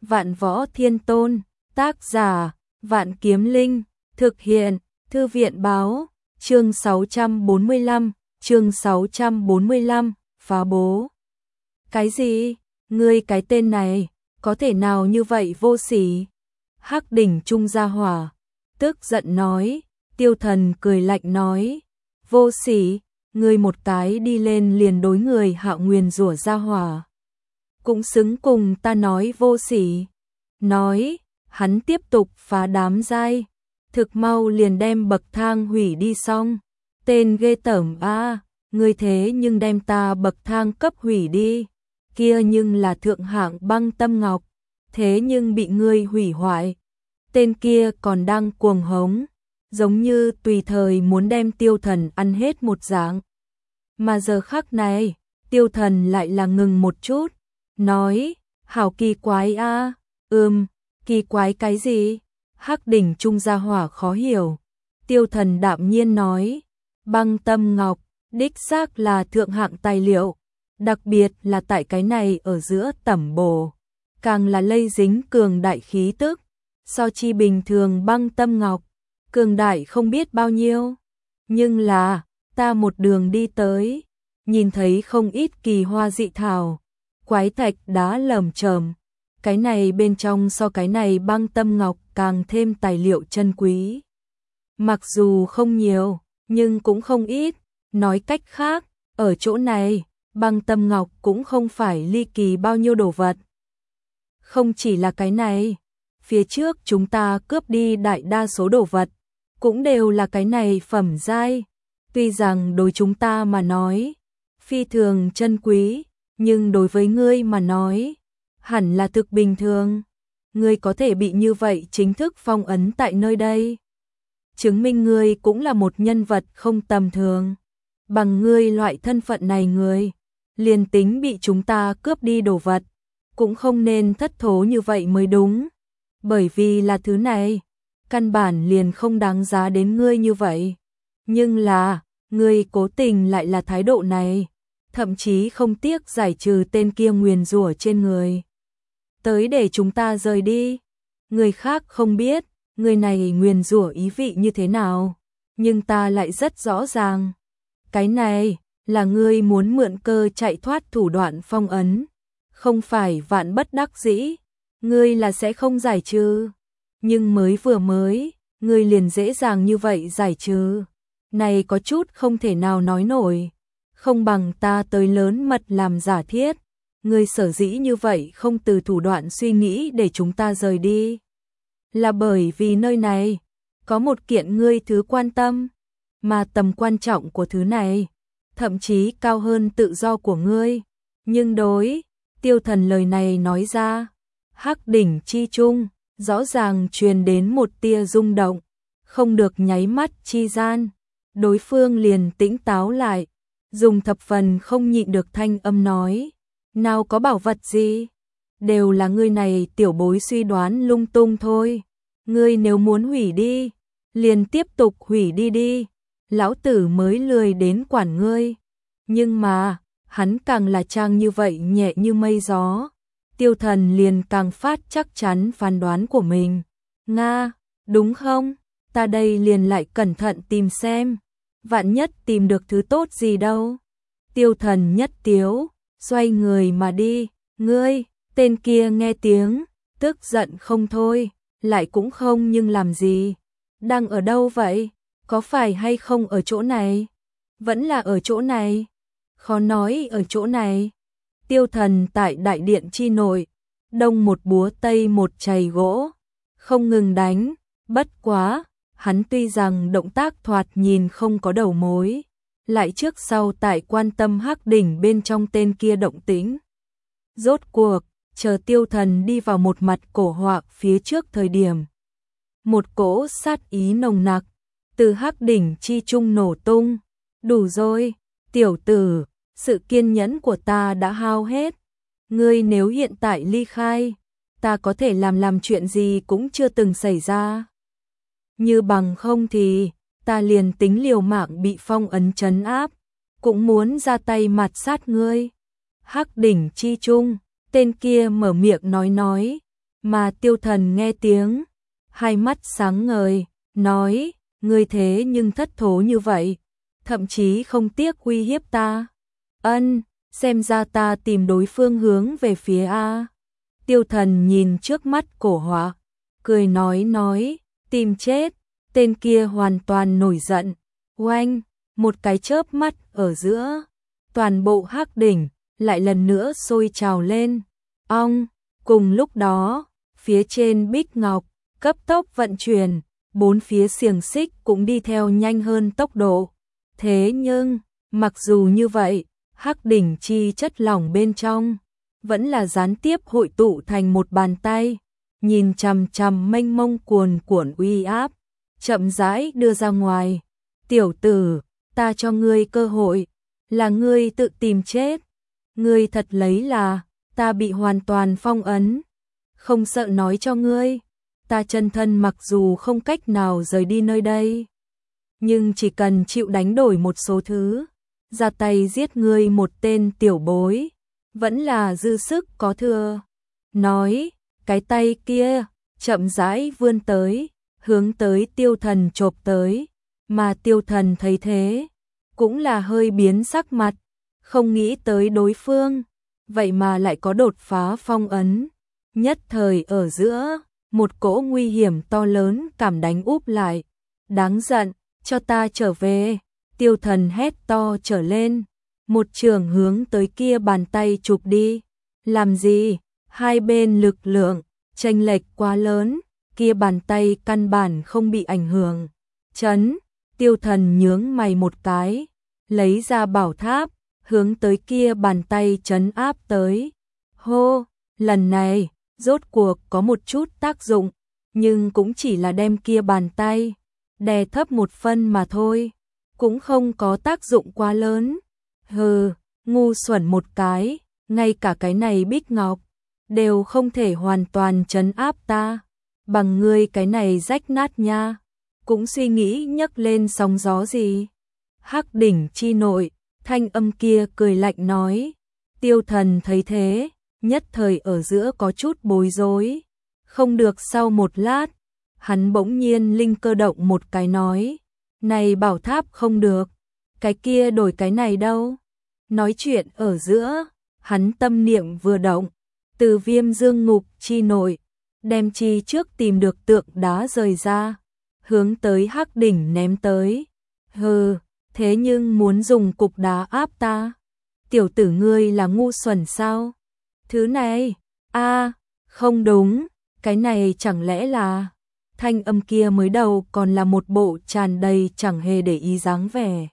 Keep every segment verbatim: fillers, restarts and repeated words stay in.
Vạn Võ Thiên Tôn, tác giả, Vạn Kiếm Linh, thực hiện, Thư viện báo, chương sáu trăm bốn mươi lăm, chương sáu trăm bốn mươi lăm, phá bố. Cái gì? Ngươi cái tên này, có thể nào như vậy vô sỉ? Hắc Đỉnh Trung gia hỏa, tức giận nói, Tiêu Thần cười lạnh nói, vô sỉ, ngươi một cái đi lên liền đối người hạ nguyền rủa gia hỏa. Cũng xứng cùng ta nói vô sỉ. Nói, hắn tiếp tục phá đám giai, thực mau liền đem bậc thang hủy đi xong. Tên ghê tởm a, ngươi thế nhưng đem ta bậc thang cấp hủy đi, kia nhưng là thượng hạng băng tâm ngọc, thế nhưng bị ngươi hủy hoại. Tên kia còn đang cuồng hống, giống như tùy thời muốn đem Tiêu Thần ăn hết một dạng. Mà giờ khắc này, Tiêu Thần lại là ngừng một chút, nói, hảo kỳ quái a, ừm, kỳ quái cái gì? Hắc Đỉnh Trung gia hỏa khó hiểu. Tiêu Thần đạm nhiên nói, băng tâm ngọc, đích xác là thượng hạng tài liệu, đặc biệt là tại cái này ở giữa tẩm bổ, càng là lây dính cường đại khí tức, so chi bình thường băng tâm ngọc, cường đại không biết bao nhiêu. Nhưng là, ta một đường đi tới, nhìn thấy không ít kỳ hoa dị thảo, quái thạch đá lởm chởm, cái này bên trong so cái này băng tâm ngọc càng thêm tài liệu chân quý. Mặc dù không nhiều, nhưng cũng không ít, nói cách khác, ở chỗ này, băng tâm ngọc cũng không phải ly kỳ bao nhiêu đồ vật. Không chỉ là cái này, phía trước chúng ta cướp đi đại đa số đồ vật, cũng đều là cái này phẩm giai, tuy rằng đối chúng ta mà nói, phi thường chân quý, nhưng đối với ngươi mà nói, hẳn là thực bình thường. Ngươi có thể bị như vậy chính thức phong ấn tại nơi đây, chứng minh ngươi cũng là một nhân vật không tầm thường. Bằng ngươi loại thân phận này người, liền tính bị chúng ta cướp đi đồ vật, cũng không nên thất thố như vậy mới đúng. Bởi vì là thứ này, căn bản liền không đáng giá đến ngươi như vậy. Nhưng là, ngươi cố tình lại là thái độ này, thậm chí không tiếc giải trừ tên kia nguyền rủa trên người, tới để chúng ta rời đi. Người khác không biết, người này nguyền rủa ý vị như thế nào, nhưng ta lại rất rõ ràng. Cái này, là ngươi muốn mượn cơ chạy thoát thủ đoạn phong ấn, không phải vạn bất đắc dĩ, ngươi là sẽ không giải trừ. Nhưng mới vừa mới, ngươi liền dễ dàng như vậy giải trừ, này có chút không thể nào nói nổi. Không bằng ta tới lớn mật làm giả thiết, ngươi sở dĩ như vậy không từ thủ đoạn suy nghĩ để chúng ta rời đi, là bởi vì nơi này có một kiện ngươi thứ quan tâm, mà tầm quan trọng của thứ này thậm chí cao hơn tự do của ngươi. Nhưng đối, Tiêu Thần lời này nói ra, Hắc Đỉnh chi trung rõ ràng truyền đến một tia rung động, không được nháy mắt chi gian, đối phương liền tĩnh táo lại, dùng thập phần không nhịn được thanh âm nói, nào có bảo vật gì, đều là ngươi này tiểu bối suy đoán lung tung thôi. Ngươi nếu muốn hủy đi, liền tiếp tục hủy đi đi, lão tử mới lười đến quản ngươi. Nhưng mà, hắn càng là trang như vậy nhẹ như mây gió, Tiêu Thần liền càng phát chắc chắn phán đoán của mình. Nga, đúng không? Ta đây liền lại cẩn thận tìm xem, vạn nhất tìm được thứ tốt gì đâu. Tiêu Thần nhất tiếu, xoay người mà đi. Ngươi, tên kia nghe tiếng, tức giận không thôi, lại cũng không nhưng làm gì. Đang ở đâu vậy? Có phải hay không ở chỗ này? Vẫn là ở chỗ này? Khó nói ở chỗ này. Tiêu Thần tại đại điện chi nội, đông một búa tây một chày gỗ, không ngừng đánh. Bất quá, hắn tuy rằng động tác thoạt nhìn không có đầu mối, lại trước sau tại quan tâm Hắc Đỉnh bên trong tên kia động tĩnh. Rốt cuộc, chờ Tiêu Thần đi vào một mặt cổ họa phía trước thời điểm, một cỗ sát ý nồng nặc từ Hắc Đỉnh chi trung nổ tung. Đủ rồi, tiểu tử, sự kiên nhẫn của ta đã hao hết. Ngươi nếu hiện tại ly khai, ta có thể làm làm chuyện gì cũng chưa từng xảy ra. Như bằng không thì, ta liền tính liều mạng bị phong ấn trấn áp, cũng muốn ra tay mạt sát ngươi. Hắc Đỉnh chi trung, tên kia mở miệng nói nói, Mà Tiêu Thần nghe tiếng, hai mắt sáng ngời, nói, ngươi thế nhưng thất thố như vậy, thậm chí không tiếc uy hiếp ta. Ân, xem ra ta tìm đối phương hướng về phía A. Tiêu Thần nhìn trước mắt cổ họa, cười nói nói, tìm chết. Tên kia hoàn toàn nổi giận, oanh, một cái chớp mắt ở giữa, toàn bộ Hắc Đỉnh lại lần nữa sôi trào lên. Ong, cùng lúc đó, phía trên bích ngọc cấp tốc vận chuyển, bốn phía xiềng xích cũng đi theo nhanh hơn tốc độ. Thế nhưng, mặc dù như vậy, Hắc Đỉnh chi chất lỏng bên trong vẫn là gián tiếp hội tụ thành một bàn tay, nhìn chằm chằm mênh mông cuồn cuộn uy áp, chậm rãi đưa ra ngoài. Tiểu tử, ta cho ngươi cơ hội, là ngươi tự tìm chết. Ngươi thật lấy là ta bị hoàn toàn phong ấn, không sợ nói cho ngươi, ta chân thân mặc dù không cách nào rời đi nơi đây, nhưng chỉ cần chịu đánh đổi một số thứ, ra tay giết ngươi một tên tiểu bối, vẫn là dư sức có thừa. Nói, cái tay kia chậm rãi vươn tới, hướng tới Tiêu Thần chộp tới, mà Tiêu Thần thấy thế, cũng là hơi biến sắc mặt, không nghĩ tới đối phương, vậy mà lại có đột phá phong ấn. Nhất thời ở giữa, một cỗ nguy hiểm to lớn cảm đánh úp lại, đáng giận, cho ta trở về. Tiêu Thần hét to trở lên, một trường hướng tới kia bàn tay chụp đi. Làm gì? Hai bên lực lượng chênh lệch quá lớn, kia bàn tay căn bản không bị ảnh hưởng. Chấn, Tiêu Thần nhướng mày một cái, lấy ra bảo tháp, hướng tới kia bàn tay chấn áp tới. Hô, lần này, rốt cuộc có một chút tác dụng, nhưng cũng chỉ là đem kia bàn tay đè thấp một phân mà thôi, cũng không có tác dụng quá lớn. Hừ, ngu xuẩn một cái, ngay cả cái này bích ngọc đều không thể hoàn toàn trấn áp ta, bằng ngươi cái này rách nát nha, cũng suy nghĩ nhấc lên sóng gió gì. Hắc Đỉnh chi nội, thanh âm kia cười lạnh nói. Tiêu Thần thấy thế, nhất thời ở giữa có chút bối rối. Không được, sau một lát, hắn bỗng nhiên linh cơ động một cái nói, này bảo tháp không được, cái kia đổi cái này đâu. Nói chuyện ở giữa, hắn tâm niệm vừa động, từ Viêm Dương Ngục chi nội, đem chi trước tìm được tượng đá rời ra, hướng tới Hắc Đỉnh ném tới. Hừ, thế nhưng muốn dùng cục đá áp ta? Tiểu tử ngươi là ngu xuẩn sao? Thứ này, a, không đúng, cái này chẳng lẽ là... Thanh âm kia mới đầu còn là một bộ tràn đầy chẳng hề để ý dáng vẻ.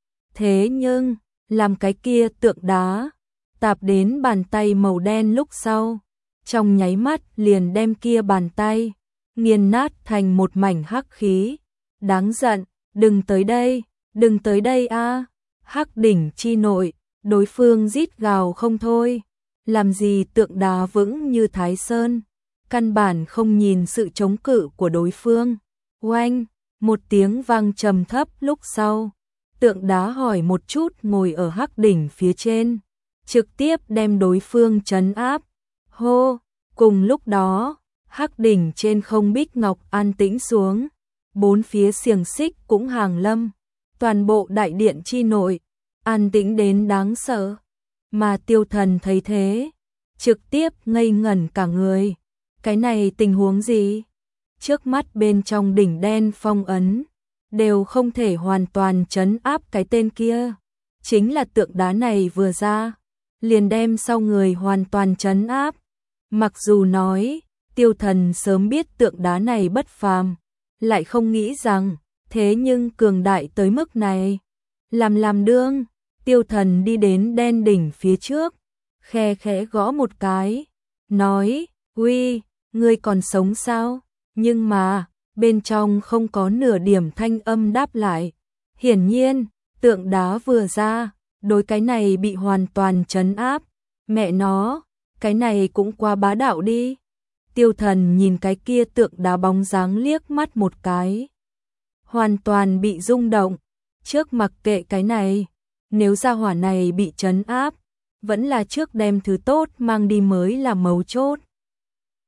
Thế nhưng, làm cái kia tượng đá tạp đến bàn tay màu đen lúc sau, trong nháy mắt liền đem kia bàn tay nghiền nát thành một mảnh hắc khí. Đáng giận, đừng tới đây, đừng tới đây a. Hắc Đỉnh chi nội, đối phương rít gào không thôi, làm gì tượng đá vững như Thái Sơn, căn bản không nhìn sự chống cự của đối phương. Oanh, một tiếng vang trầm thấp lúc sau, tượng đá hỏi một chút ngồi ở Hắc Đỉnh phía trên, trực tiếp đem đối phương trấn áp. Hô, cùng lúc đó, Hắc Đỉnh trên không bích ngọc an tĩnh xuống, bốn phía xiềng xích cũng hàng lâm, toàn bộ đại điện chi nội an tĩnh đến đáng sợ. Mà Tiêu Thần thấy thế, trực tiếp ngây ngẩn cả người. Cái này tình huống gì? Trước mắt bên trong đỉnh đen phong ấn, đều không thể hoàn toàn trấn áp cái tên kia. Chính là tượng đá này vừa ra, liền đem sau người hoàn toàn trấn áp. Mặc dù nói, Tiêu Thần sớm biết tượng đá này bất phàm, lại không nghĩ rằng, thế nhưng cường đại tới mức này. Làm làm đương, Tiêu Thần đi đến đen đỉnh phía trước, khe khẽ gõ một cái, nói, uy, ngươi còn sống sao? Nhưng mà, bên trong không có nửa điểm thanh âm đáp lại. Hiển nhiên, tượng đá vừa ra, đối cái này bị hoàn toàn trấn áp. Mẹ nó, cái này cũng quá bá đạo đi. Tiêu Thần nhìn cái kia tượng đá bóng dáng liếc mắt một cái, hoàn toàn bị rung động. Trước mặc kệ cái này, nếu gia hỏa này bị trấn áp, vẫn là trước đem thứ tốt mang đi mới là mấu chốt.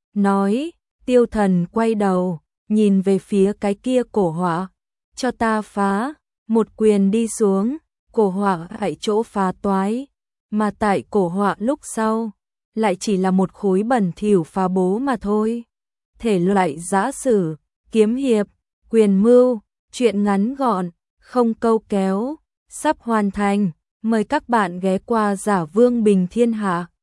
nói, Tiêu Thần quay đầu, nhìn về phía cái kia cổ họa, cho ta phá, một quyền đi xuống, cổ họa hại chỗ phá toái, mà tại cổ họa lúc sau, lại chỉ là một khối bẩn thỉu phá bố mà thôi. Thể loại giã sử, kiếm hiệp, quyền mưu, truyện ngắn gọn, không câu kéo, sắp hoàn thành, mời các bạn ghé qua Giả Vương Bình Thiên Hạ.